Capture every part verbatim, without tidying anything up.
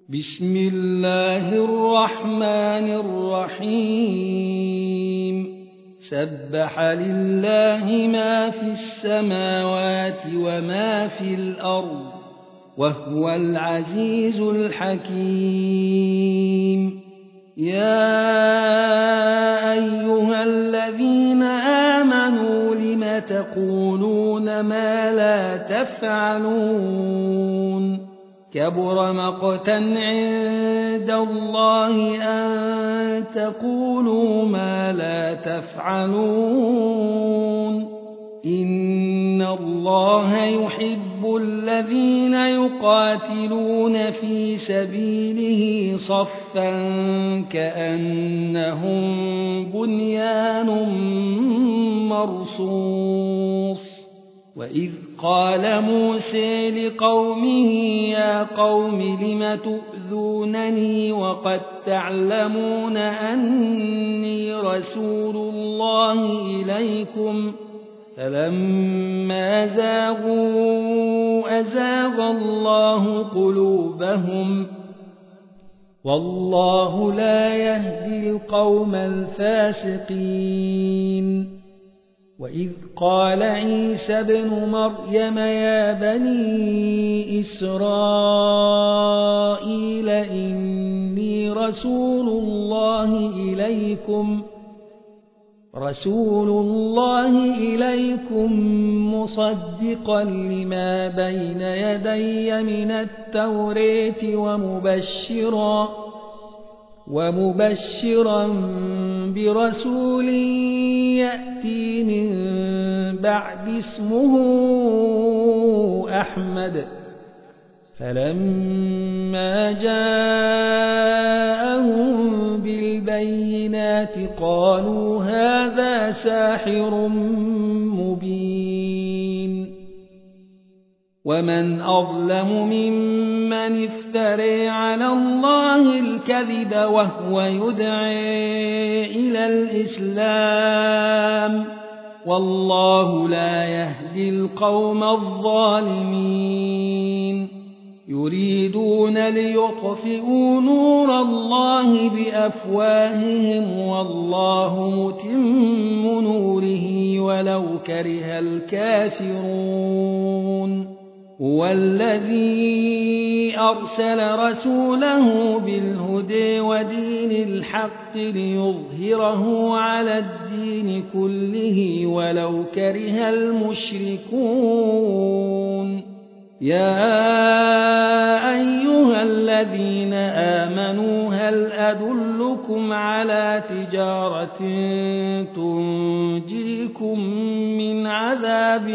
بسم الله الرحمن الرحيم سبح لله ما في السماوات وما في الأرض وهو العزيز الحكيم يا أيها الذين آمنوا لم تقولون ما لا تفعلون كبر مقتا عند الله أن تقولوا ما لا تفعلون إن الله يحب الذين يقاتلون في سبيله صفا كأنهم بنيان مرصوص وإذ قال موسى لقومه يا قوم لم تؤذونني وقد تعلمون أني رسول الله إليكم فلما زاغوا أزاغ الله قلوبهم والله لا يهدي القوم الفاسقين وإذ قال عيسى ابن مريم يا بني إسرائيل إني رسول الله إليكم رسول الله إليكم مصدقا لما بين يدي من التوراة ومبشرا ومبشرا برسول يأتي من بعد اسمه أحمد فلما جاءهم بالبينات قالوا هذا ساحر مبين ومن أظلم ممن افترى على الله الكذب وهو يدعي إلى الإسلام والله لا يهدي القوم الظالمين يريدون ليطفئوا نور الله بأفواههم والله متم نوره ولو كره الكافرون هو الذي أرسل رسوله بالهدى ودين الحق ليظهره على الدين كله ولو كره المشركون يا أيها الذين آمنوا هل أدلكم على تجارة تنجيكم من عذاب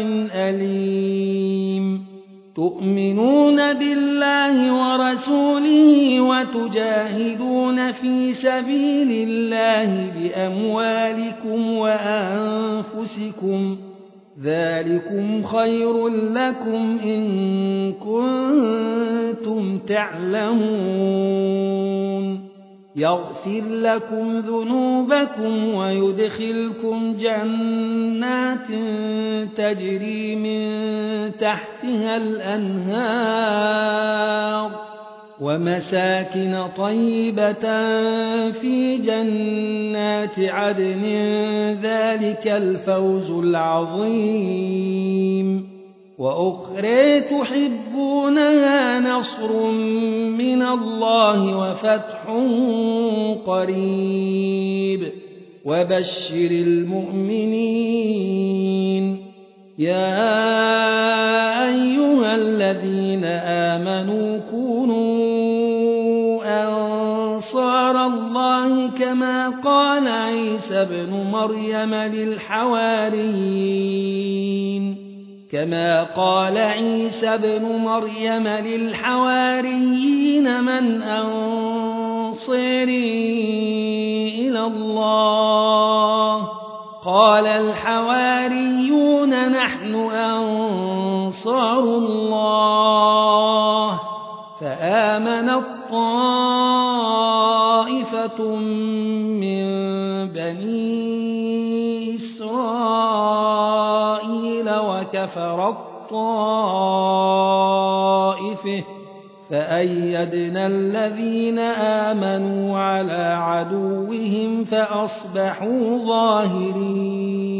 أليم تؤمنون بالله ورسوله وتجاهدون في سبيل الله بأموالكم وأنفسكم ذلكم خير لكم إن كنتم تعلمون يغفر لكم ذنوبكم ويدخلكم جنات تجري من تحتها الأنهار ومساكن طيبة في جنات عدن ذلك الفوز العظيم وأخرى تحبونها نصر من الله وفتح قريب وبشر المؤمنين يا أيها الذين آمنوا كونوا أنصار الله كما قال عيسى ابن مريم للحواريين كما قال عيسى ابن مريم للحواريين من أنصاري إلى الله قال الحواريون نحن أنصار الله فآمنت طائفة من بني إسرائيل وكفرت طائفة فأيدنا الذين آمنوا على عدوهم فأصبحوا ظاهرين